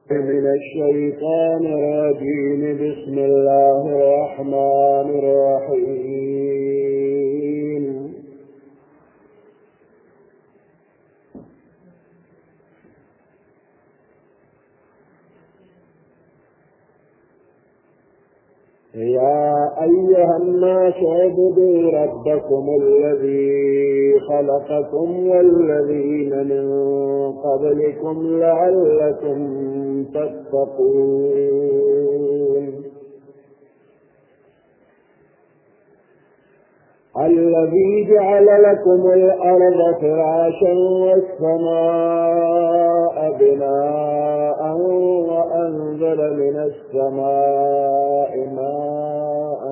من الشيطان الرجيم. بسم الله الرحمن الرحيم. يا أيها الناس اعبدوا ربكم الذي خلقكم والذين من قبلكم لعلكم تتقون. الذي جعل لكم الأرض فراشا والسماء بناء وأنزل من السماء ماء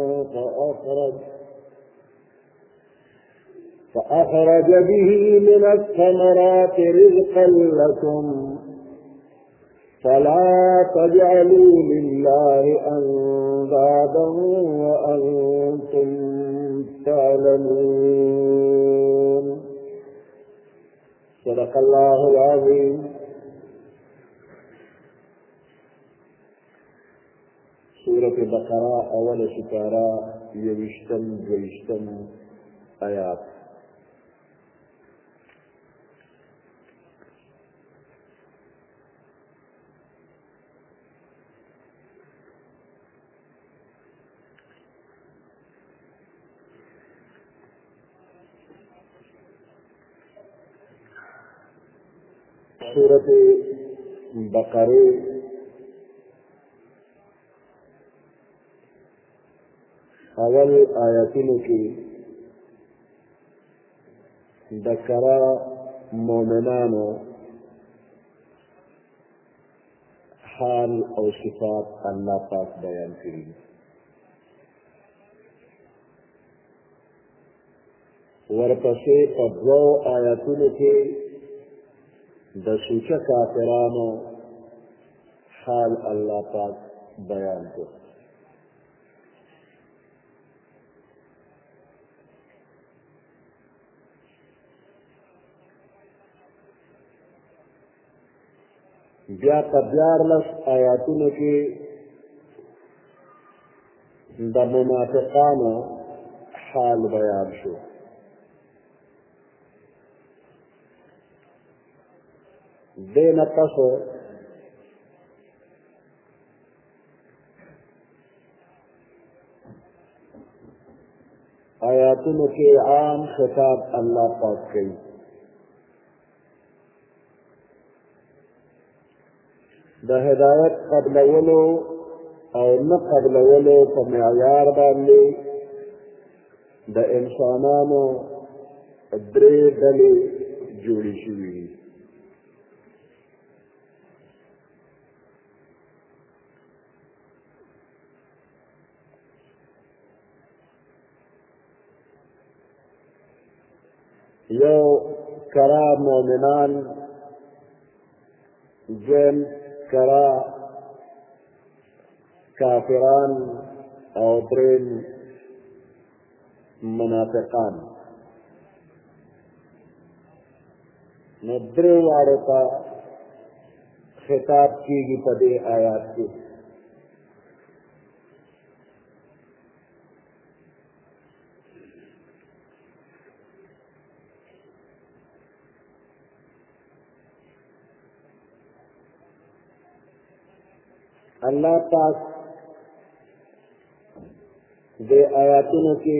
فأخرج به من الثمرات رزقا لكم فلا تجعلوا لله أندادا وأنتم تعلمون. صدق الله العظيم. سورة بقرة اول شپارہ یوشتم دویشتم آیات. سورة بقرة اول آیاتونو کی دکرا مومنانو حال او صفات اللہ پاک بیان کری. ورپسې په دوو آیاتونو کې د سوچه کافرانو حال الله پاک بیان کړ. بیا په 14 آیاتونو کې د منافقانو حال بیان شو. دین پسو آیاتونو کې عام خطاب الله پاک کوي. د هدایت قبلولو او نه قبلولو په معیار باندې د انسانانو درې ډلې جوړې شوي دي. یو کرا مومنان، دویم کرا کافران، او دریم منافقان. نو درې واړو ته خطاب کیږي په دې آیات کې. اللہ پاک دے آیاتونو کی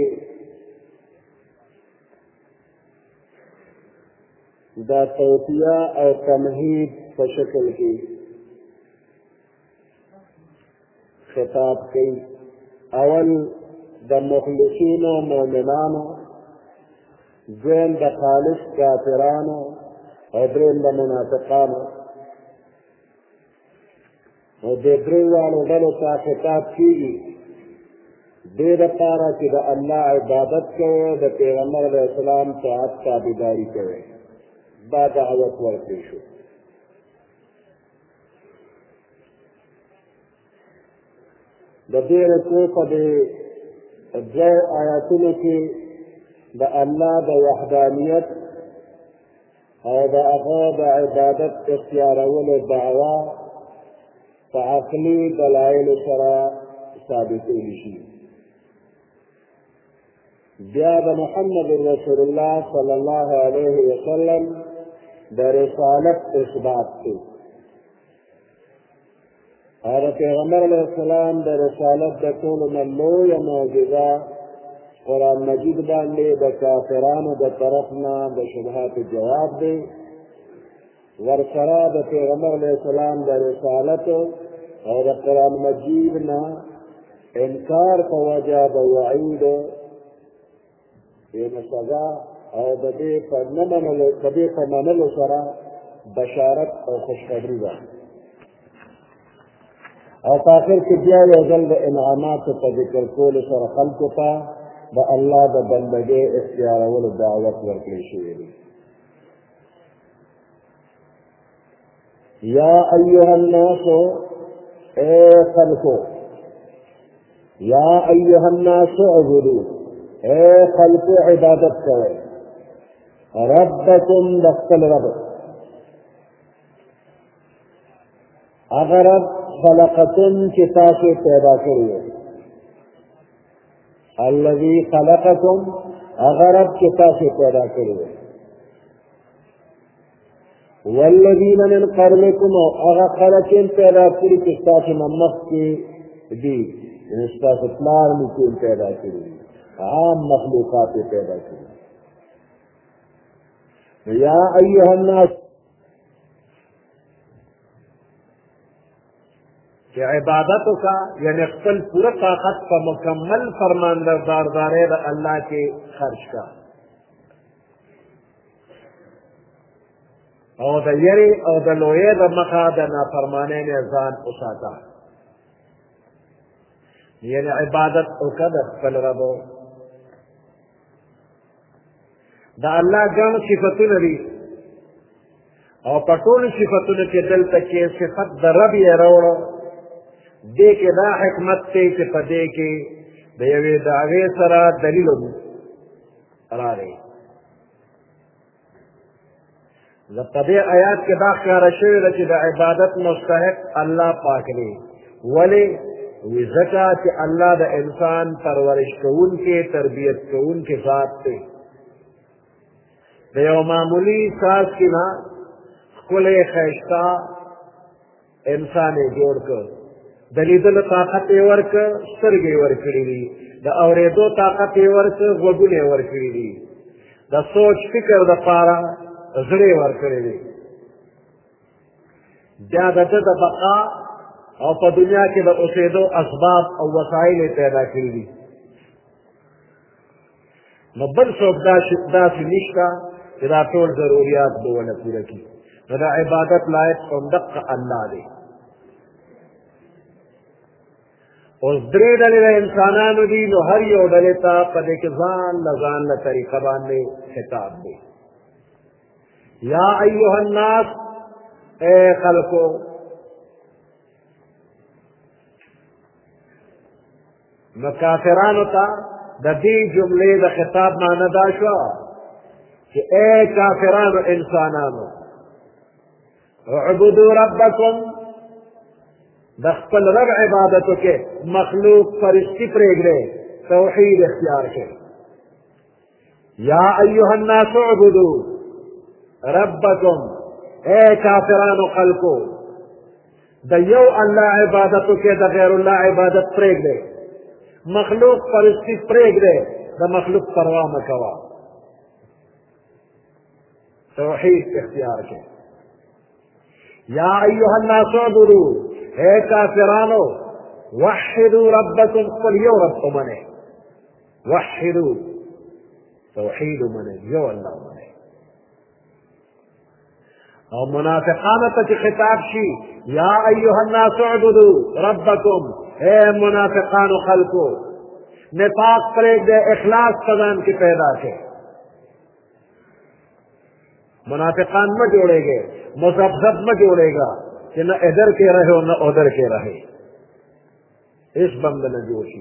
دا توتیہ او تمہید په شکل کی خطاب کی. اول د مخلصینو مومنانو، دویم د خالص کافرانو، او دریم د منافقانو. او د درې واړو ډلو ته خطاب کېږي دې دپاره چې د الله عبادت کوئ، د پیغمبر علیه السلام طاعت تابعداري کوئ. دا دعوت ورکړی شو. د دې رکوع په دې دوو آیاتونو کې د الله د وحدانیت او د هغه د عبادت اختیارولو دعوه فعقلی دلائل سرا ثابتیږي شي. بیا د محمد رسول الله صلی الله علیه وسلم د رسالت اثبات دی. او د پیغمبر علیه السلام د رسالت د ټولو نه لویه معجزه قرآن مجید باندې د کافرانو د طرف نه د شبهاتو جواب دی. ورسره د پیغمبر علیه السلام د رسالت او د قرآن مجید نه انکار په وجه د وعید یعنې سزا او د دې په منلو سره بشارت او خوشخبري ده. او په آخر کې بیا یو ځل د انعاماتو په ذکر کولو سره خلکو ته د الله د بندګۍ اختیارولو دعوت ورکړل شوی دی. یا ایها الناس اے خلقو، یا ایها الناس اعبدوا، اے خلقو عبادت کوئ، ربکم د خپل رب. هغه رب خلقکم چې تاسو پیدا کړی یې، الذي خلقکم هغه رب چې تاسو پیدا کړی یې، والذین من قبلکم هغه خلک یې پیدا کړي چې تاسو نه مخکې دي، یعنې ستاسو پلار نیکه یې پیدا کړي، عام مخلوقات یې پیدا کړي. یا ایها الناس کہ عبادتوں کا یعنی خپل پورا طاقت کا مکمل فرمانبرداري د الله کے خرچ کا او د یری او د لوی د مخه د نافرمانی نه ځان وساته. یعنی عبادت وکړه د خپل رب. د الله ګڼ صفتونه دي او په ټولو صفتونو کې دلته کې صفت د رب یې راوړو. دې کې دا حکمت دی چې په دې کې د یوې دعوې سره دلیل راغی. په دې آیات کې دا ښکاره شوې ده چې د عبادت مستحق الله پاک دی. ولې؟ ځکه چې الله د انسان پرورش کوونکی تربیت کوونکی ذات دی. د یو معمولي ساز کې نه ښکلی ښایسته انسان یې جوړ کړ. د لیدلو طاقت یې ورکړ، سترګې یې ورکړي دي. د اورېدو طاقت یې ورکړ، غوږونه یې ورکړي دي. د سوچ فکر دپاره زړه یې ورکړی دی. بیا د ده د بقا او په دنیا کې د اوسېدو اسباب او وسایل یې پیدا کړي دي. نو بل څوک داسې نشته چې دا ټول ضروریات به ونه پوره کړي. نو د عبادت لایق همدقه الله دی. اوس درې ډلې د انسانانو دي، نو هر یو ډلې ته په دې کې ځان له طریقه باندې خطاب دی. یا ایها الناس اے خلقو، نو کافرانو ته د دې جملې د خطاب معنی دا شوه چې اے کافرانو انسانانو، اعبدوا ربکم، د خپل رب عبادتو کې مخلوق فرشتي پرېږدئ، توحید اختیار کړئ. یا ایها الناس اعبدوا ربکم، اے کافرانو خلقو، د یو الله عبادتو کې د غیر الله عبادت پرېږدئ، مخلوق فرشتي پرېږدئ، د مخلوق پروا مه کوه، توحید اختیار کړئ. یا ایها الناس اعبدوا، اے کافرانو وحدوا ربکم، خپل یو رب ومنئ، وحدوا توحید ومنئ، یو الله ومنئ. او منافقانو ته چې خطاب شي یا ایها الناس اعبدوا ربکم، اے منافقانو خلقو، نفاق پرېږدئ، اخلاص په ځان کې پیدا کړئ. منافقان مه جوړېږئ، مذبذب مه جوړېږه کہ نہ ادھر کے رہے اور نہ ادھر کے رہے. اس بند نہ جوڑ شي،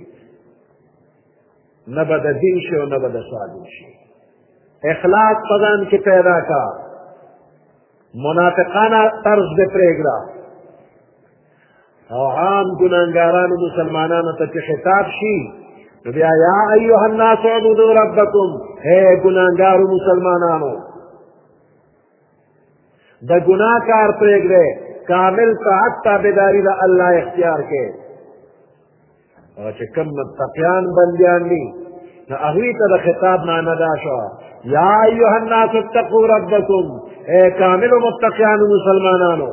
نہ بد دین شي اور نہ بد سادین شي. اخلاص پدان کی پیدا کا، منافقانہ طرز دے پریگڑا، او عام ګناهګارانو مسلمانانو ته چې خطاب شي نو بیا یا ایها الناس اعبدوا ربکم، اے ګناهګارو مسلمانانو د ګناه کار پرېږدئ، کامل طاعت تابعداري د الله اختیار کړئ. او چې کوم متقیان بندیان دي نو هغوی ته د خطاب معنی دا شوه یا ایها الناس اتقوا ربکم، اے کاملو متقیانو مسلمانانو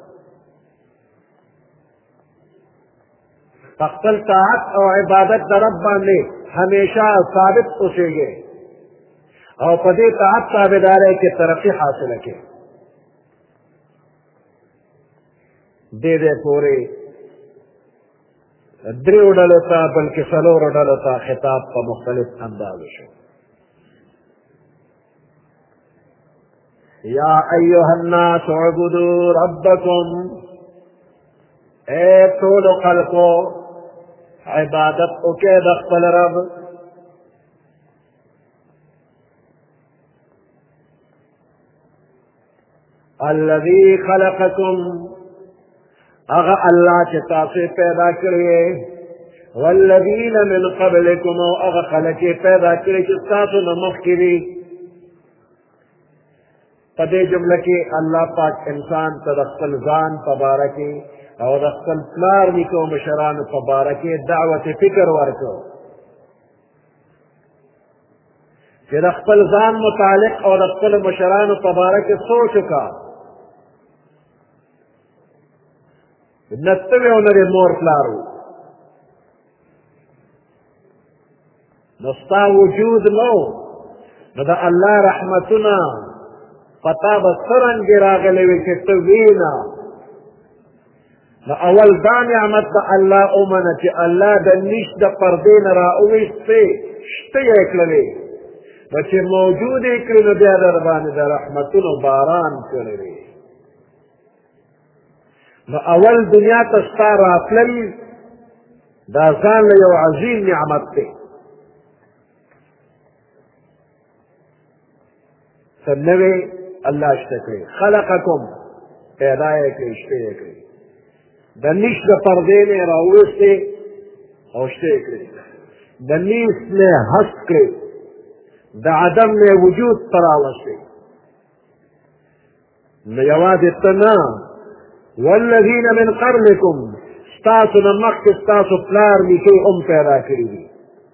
خپل طاعت او عبادت د رب باندې همیشه ثابت اوسېږئ او په دې طاعت تابعدارۍ کې ترقي حاصله کړئ. دې پورې دریو ډلو ته بلکې څلورو ډلو ته خطاب په مختلف انداز شو. یا ایها الناس اعبدوا ربکم، اے ټولو خلقو عبادت وکړئ د خپل رب. الذي خلقکم، اغا اللہ چې تاسو پیدا کړی، والذین من قبلکم، او اغا خلق پیدا کړی چې تاسو نه مخکې دي. په دې جمله کې الله پاک انسان ته د خپل ځان په باره کې او د خپل پلار نیکه او مشرانو په باره کې دعوت فکر ورکړ چې د خپل ځان متعلق او د خپل مشرانو په باره کې سوچ وکړه. نستوی او نری مور پلارو نو ستا وجود نو نو د الله رحمتونه پتا به څرنګې راغلی وي چې ته وینا. نو اول دا نعمت د الله ومنه چې الله د نیش د پردې نه راوویستې شته یې کړلې، نو چې موجود یې کړي نو بیا در باندې د رحمتونو باران کړی دی. نو اول دنیا ته ستا راتلل دا ځان له یو عظیم نعمت دی. څه نوې الله شته کړي، خلقکم پیدا یې کړي، شته یې کړي، د نیش د پردې نه یې راوویستې او شته یې کړي، د نیس نه یې هست کړي، د عدم نه یې وجود ته راوستې. نو یوازې ته نه، والذین من قبلکم، ستاسو نه مخکې ستاسو پلار نیکه هم پیدا کړي دي.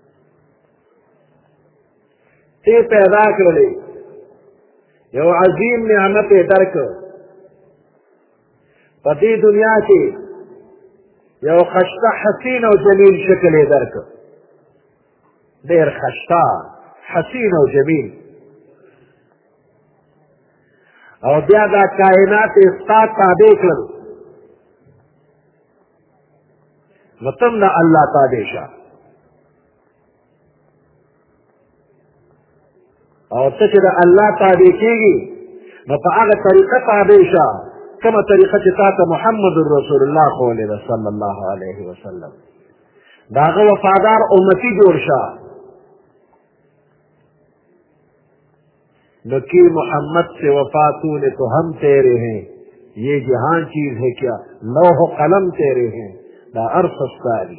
ته پیدا کړلې، یو عظیم نعمت یې درکړ. په دې دنیا کې یو خشته حسین او جمیل شکل یې درکړ، ډېر خشته حسین او جمیل. او بیا دا کائنات یې ستا تابع کړل، نو تم د الله تابع شه. او ته چې د الله تابع کېږي نو په هغه طریقه تابع شه کومه طریقه چې تا ته محمد رسول الله ښوولې ده صلی الله علیه وسلم. د هغه وفادار امتي جوړ شه. نو کی محمد سے وفاتوں نے تو ہم تیرے ہیں، یہ جہان چیز ہے کیا لوح و قلم تیرے ہیں، دا عرف استاری.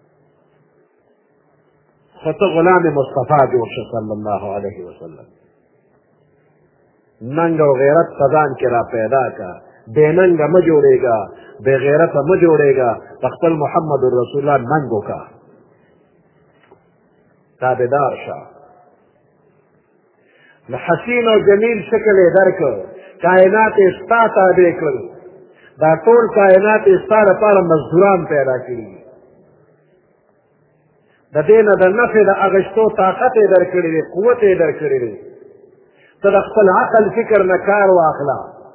خط غلام مصطفیٰ جوړ شه صلی الله علیه وسلم. ننګ او غیرت پدان کې را پیدا کا، بے ننګه مه جوړېږه، بے غیرته مه جوړېږه، په خپل محمد رسول الله ننګ وکړه، تابعدار شه. نو حسین او جمیل شکل یې درکړ، کائنات یې ستا تابع کړل، دا ټول کائنات یې ستا لپاره مزدوران پیدا کړي. د دې نه د نفع د اخیستو طاقت یې درکړی دی، قوت یې درکړی دی. ته د خپل عقل فکر نه کار واخله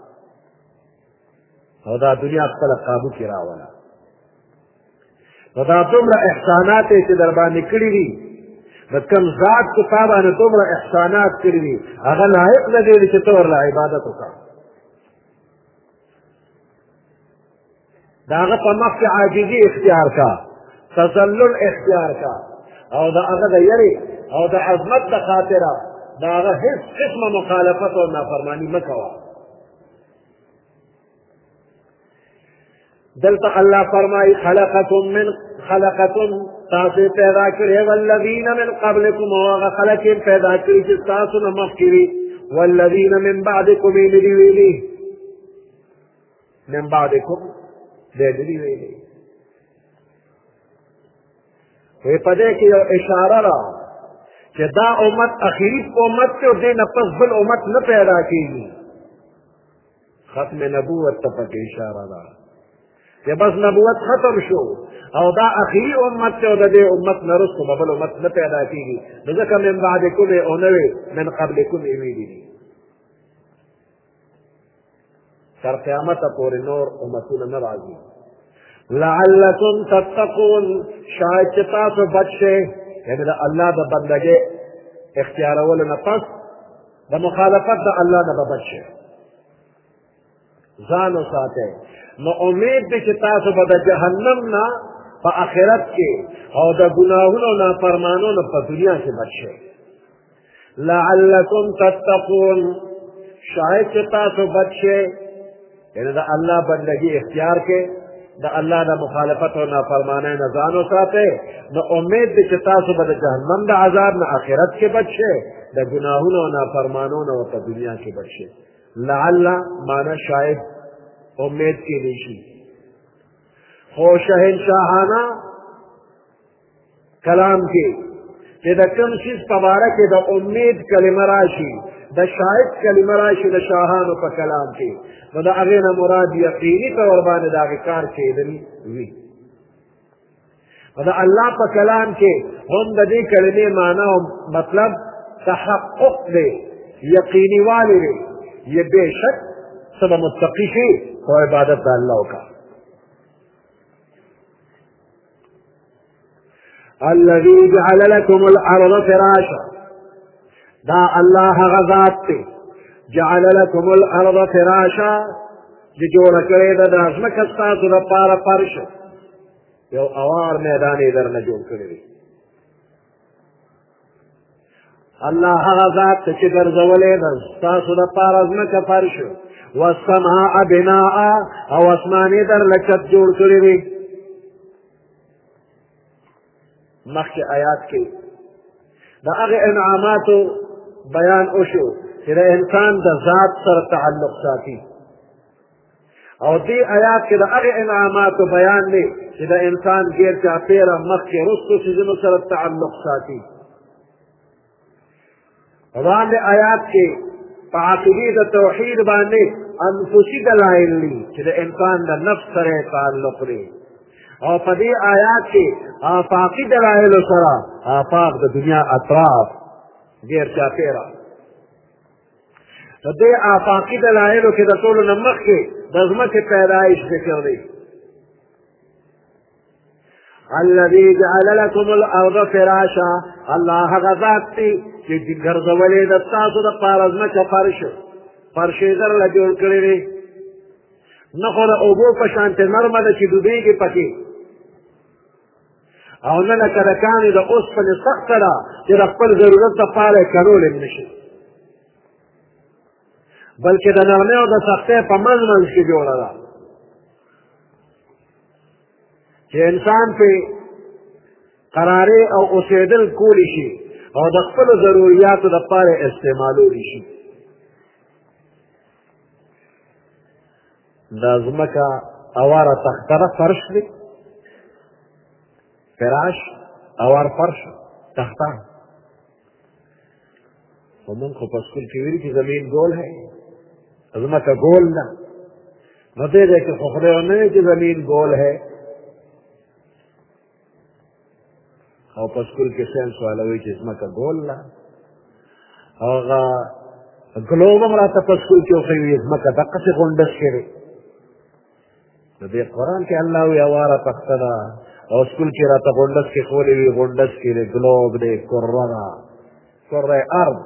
او دا دنیا خپله قابو کې راوله. نو دا دومره احسانات یې چې در باندې کړي دي، د کوم ذات چې تا باندې دومره احسانات کړي دي هغه لایق نه دی چې ته ورله عبادت وکړه. د هغه په مخ کې عاجزي اختیار کا، تذلل اختیار کا، او د هغه د یری او د عظمت د خاطره د هغه هیڅ قسمه مخالفت او نافرماني مه کوه. دلتا اللہ فرمائی خلقکم تاسو پیدا کرے والذین من قبلکم وغا خلقین پیدا کری چی تاسو نمخ کری والذین من بعدکم ایمدی ویلی من بعدکم دیدی ویلی وی پدے کی یو اشارہ را کہ دا امت اخیری امت کے دین پس بل امت نہ پیدا کی ختم نبوت تفک اشارہ را کہ بس نبوت ختم شو او دا اخیری امت کے دے امت نرسو بل امت نہ پیدا کی نزکا من بعدکم اونوے من قبلکم امیدی سر قیامت پوری نور امتون نرازی لعلکم تتقون شاید چتاسو بچے یعنی دا اللہ دا بندگے اختیار اولنا پس دا مخالفت دا اللہ دا بچے زانو ساتے نو امید دی چتاسو با دا جہنم نا پا آخرت کے او دا گناہونو نا فرمانو نا پا دنیا سے بچے لعلکم تتقون شاید چتاسو بچے یعنی دا اللہ بندگی اختیار کے دا اللہ دا مخالفت و نافرمانے نزانو ساتے نو امید دی چی تاسو با دا جہنم دا عذاب نا آخرت کے بچے دا گناہون و نافرمانون و تا دنیا کے بچے لعل مانا شاید امید کی لیشی خو شہنشاہانہ کلام کی کہ دا کم چیز پبارک دا امید کلمہ راشی دا شاید کلمہ راشی دا شاہانو پا کلام کی نو دا اغینا مراد یقینی طور باندې دا کار کېدل وی دا اللہ پا کلام کے ہم دا دی کلمے معنی و مطلب تحقق دے یقینی والی دے یہ بے شک سب متقی شی و عبادت دا اللہ کا الذي جعل لكم الارض فراشا دا اللہ غزات تے جعل لكم الارض فراشا جی جوڑا کرے دا دازمک استاسو دا پارا فرش یو اوار میدانی در نجوڑ کرے اللہ غزات چی در زولے دا استاسو دا پارا ازمک فرش والسماء بناء او اسمانی در لچت جوڑ کرے مخی آیات کی دا اغی انعاماتو بیان اوشو کہ دا انسان دا ذات سر تعلق ساتی اور دی آیات کے دا اغی انعاماتو بیان لے کہ دا انسان گیر چا پیرا مخی رستو سجنو سر تعلق ساتی وان دی آیات کے پاکدی دا توحید باندے انفسی دلائل لی کہ دا انسان دا نفس سر تعلق لے اور پدی آیات کے آفاقی دلائل سرا آفاق دا دنیا اطراف غیر چا پیرا تو دے آفاقی دلائل کے رسول نمک کے دزمک پیدائش ذکر دی الذي جعل لكم الارض فراشا اللہ غزات تی کہ گرزولی دستاسو دا پارزمک فرش در لجوڑ کرے نخور اوبو پشانت نرمد چی دوبی کی پکی او نه لکه د کانې د اوسپنې سخته ده چې د خپل ضرورت دپاره یې کړولی نشي بلکې د نرمۍ او د سختۍ په منځ منځ کې جوړه ده چې انسان پې قرارې او اوسېدل کولی شي او د خپلو ضروریاتو دپاره استعمالولی شي دا ځمکه اواره تخته ده فرش دی فراش اوار فرش تختا ومن کو پسکول کی ویری کی زمین گول ہے عظمت گول نہ دے دے کہ خخرے ہونے کی زمین گول ہے اور پسکول کے سینس والا ہوئی کہ عظمت گول نہ اور گلوب امراتا پسکول کی ہوئی عظمت دقا سے گونڈس کرے دے قرآن کے اللہ ہوئی اوارا تختہ اور اسکول کی راتا گونڈس کی خولی ہوئی گونڈس کی دے گلوب دے کرہ ارض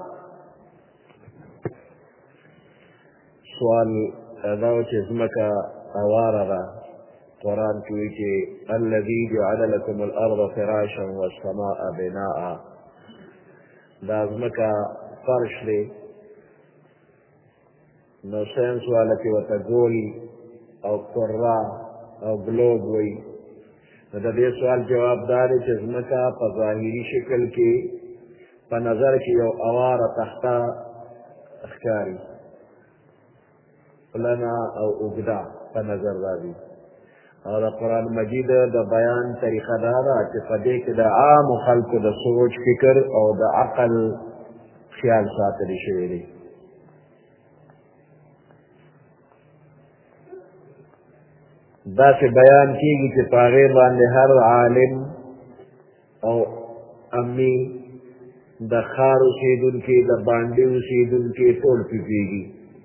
سوال اداو چی ازمکا اوارا را قرآن کی کہ الذی جعل لکم الارض فراشا والسماء بناء دا ازمکا فرش دے نو سینس والا کی وتا گول او کرہ او ګلوب وایي. نو د دې سوال جواب دا دی چې ځمکه په ظاهري شکل کې په نظر کې یو اواره تخته ښکاري، پلنه او اوږده په نظر راځي. او د قرآن مجید د بیان طریقه دا ده چې په دې کې د عامو خلکو د سوچ فکر او د عقل خیال ساتلی شوی دی. داسې بیان کېږي چې په هغې باندې هر عالم او امي د ښار اوسېدونکي د بانډې اوسېدونکي ټول پوهېږي.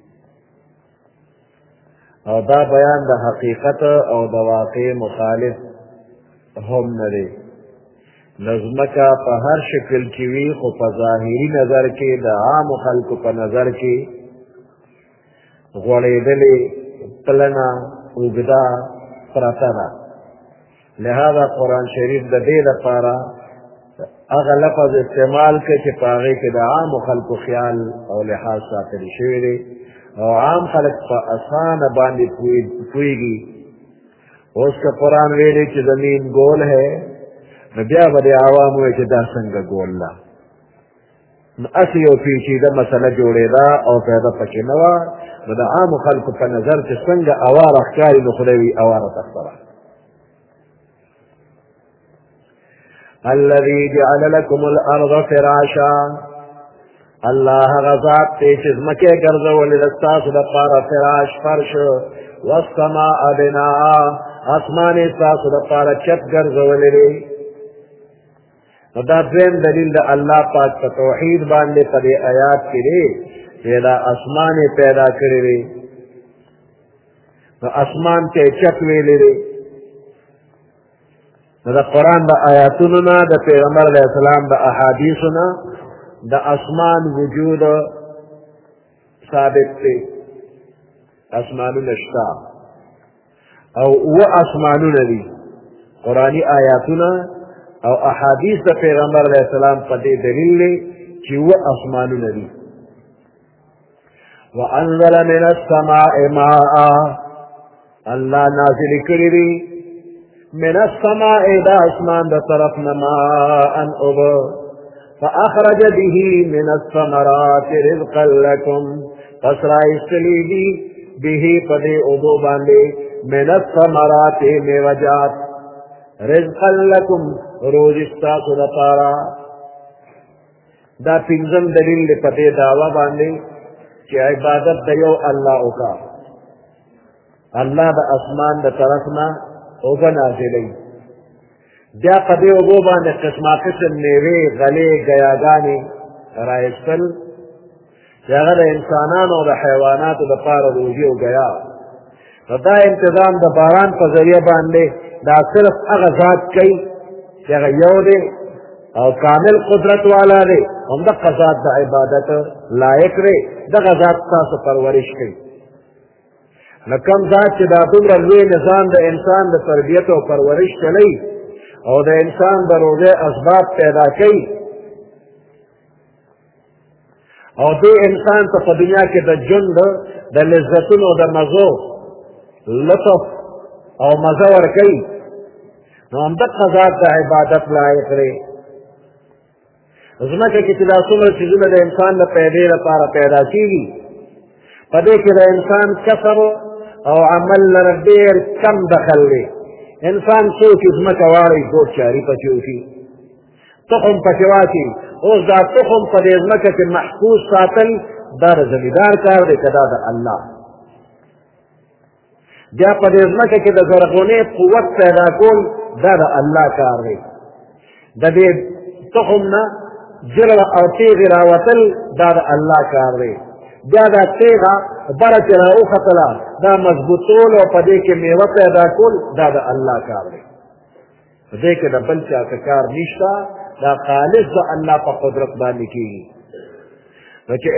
او دا بیان د حقیقت او د واقع مخالف هم نه دی. ځمکه په هر شکل کې وي خو په ظاهري نظر کې د عامو خلکو په نظر کې غوړېدلې پلنه اوږده پرته ده. لهذا قرآن شریف د دې لپاره هغه لفظ استعمال کړي چې په هغې کې د عامو خلکو خیال او لحاظ ساتلی شوی دی او عام خلق په اسانه باندې پوهېږي. اوس که قرآن ویلی چې زمین گول ہے نو بیا به د عوام وایي چې دا څنګه گول ده. نو هسې یو پیچیده مسله جوړېده او پیدا پکې نه وه. نو د عامو خلکو په نظر چې څنګه اواره ښکاري نو خدای وي اواره تخته ده. الذي جعل لكم الارض فراشا، الله هغه ذات دی چې ځمکې ګرځولې ده ستاسو دپاره فراش فرش، والسماء بناء، اسمان یې ستاسو دپاره چت ګرځولې دی. نو دا دویم دلیل د الله پاک په توحید باندې په دې آیات کې دی چې دا اسمان یې پیدا کړی دی. نو اسمان ته یې چت ویلی دی. نو د قرآن د آیاتونو نه د پیغمبر علیه السلام د احادیثو نه د اسمان وجود ثابت دی. اسمانونه شته او اوه اسمانونه دي. قرآني آیاتونه او احادیث د پیغمبر علیه السلام په دې دلیل دی چې اوه اسمانونه دي. وانزل من السماء ماء، الله نازل کړي دي من السماء د اسمان د طرف نه ماء اوبه، فأخرج به من الثمرات رزقا لكم، پس رایستلی دی به پدې اوبو باندې من الثمرات میوجات رزقا لكم روزی ستاسو لپاره. دا پنځم دلیل دی په دې دعوه باندې چې عبادت د یو الله وکړه. الله د اسمان د طرف نه اوبه نازلوي، بیا په دې اوبو باندې قسمه قسم میوې غلې ګیاګانې رایستل چې هغه د انسانانو او د حیواناتو دپاره روزي او ګیا. نو دا انتظام د باران په ذریعه باندې دا صرف هغه ذات کوي چې هغه یو دی او کامل قدرت والا دی، همدغه ذات د عبادت لایق دی. دغه ذات ستاسو پرورش کوي. نو کوم ذات چې دا دومره لوی نظام د انسان د تربیت او پرورش چلی او د انسان د روزه اسباب پیدا کوي او دې انسان ته په دنیا کې د ژوند د لذتونو د مزو لطف او مزه ورکوي، نو همدغه ذات د عبادت لایق دی. ځمکه کې چې دا څومره څیزونه د انسان د پیدې لپاره پیدا کېږي، په دې کې د انسان کسب او عمل لره ډېر کم دخل دی. انسان څوک ځمکه واړی ګوډ چاري پکې وکړي، تخم پکې واچي. اوس دا تخم په دې ځمکه کې محفوظ ساتل دا د زمیندار کار دی که دا د الله؟ بیا په دې ځمکه کې د زرغونې قوت پیدا کول دا د الله کار دی. د دې تخم نه جلوه او تیغې راوتل دا د الله کار دی. بیا دا تیغه بره چې راوختله دا مضبوطول او په دې کې میوه پیدا کول دا د الله کار دی. په دې کې د بل چا څه کار نشته، دا خالص د الله په قدرت باندې کېږي. نو چې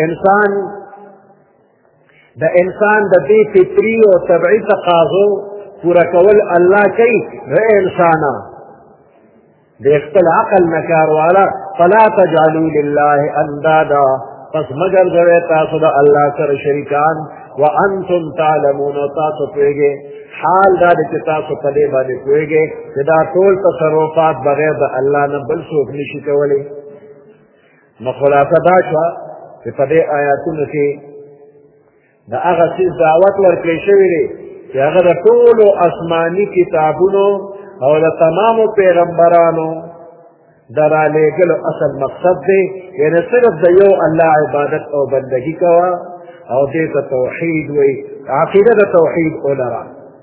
د انسان د دې فطري او طبعي تقاضو پوره کول الله کوي، نو انسانه د خپل عقل نه کار والا فلا تجعلوا لله اندادا، پس مگر ګوئ تاسو د الله سره شریکان وانتم تعلمون تاسو پوهیږئ حال دا چې تاسو په دې باندې پوهیږئ چې دا ټول تصرفات بغیر د الله نه بل څوک نشي کولی. نو خلاصه دا شوه چې په دې آیاتونو کې د هغه څیز دعوت ورکړی شوی دی چې هغه د ټولو آسماني کتابونو او د تمامو پیغمبرانو د رالېږلو اصل مقصد دی، یعنې صرف د یو الله عبادت او بندګي کوه او دې ته توحید وایي، عقیده د توحید ولره.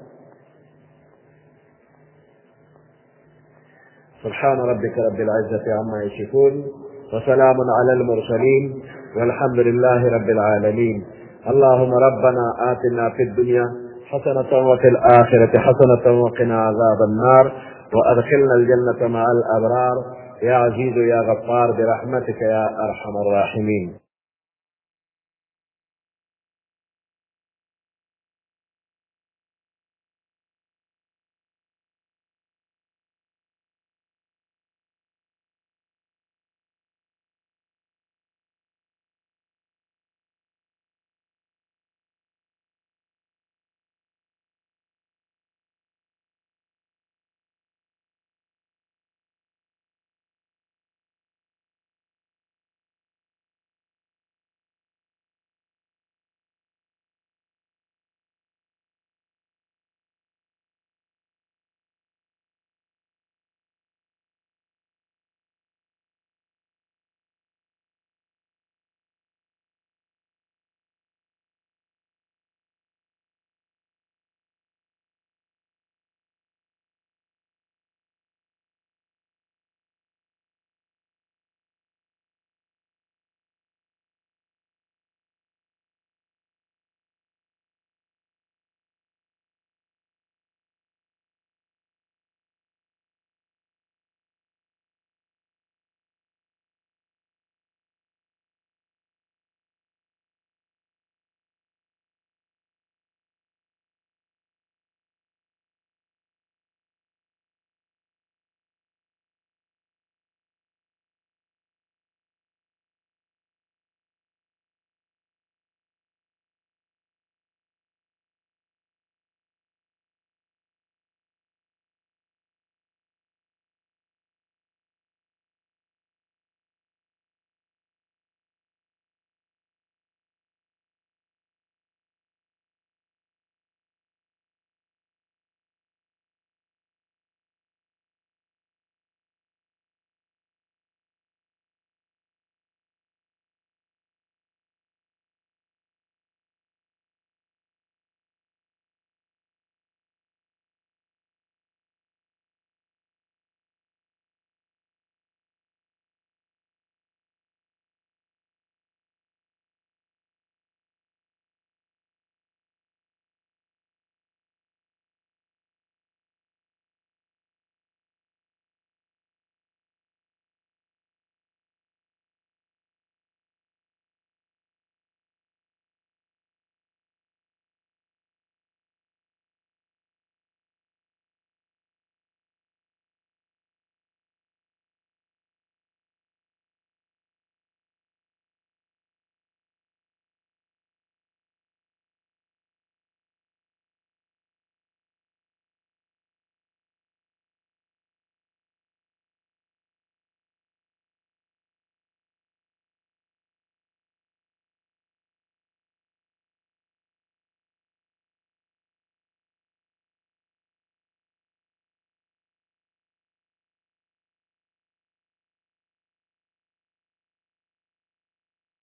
سبحان ربك رب العزة عما يصفون وسلام على المرسلين والحمد لله رب العالمين. اللهم ربنا آتنا في الدنيا حسنة وفي الآخرة حسنة وقنا عذاب النار وأدخلنا الجنة مع الأبرار يا عزيز يا غفار برحمتك يا أرحم الراحمين.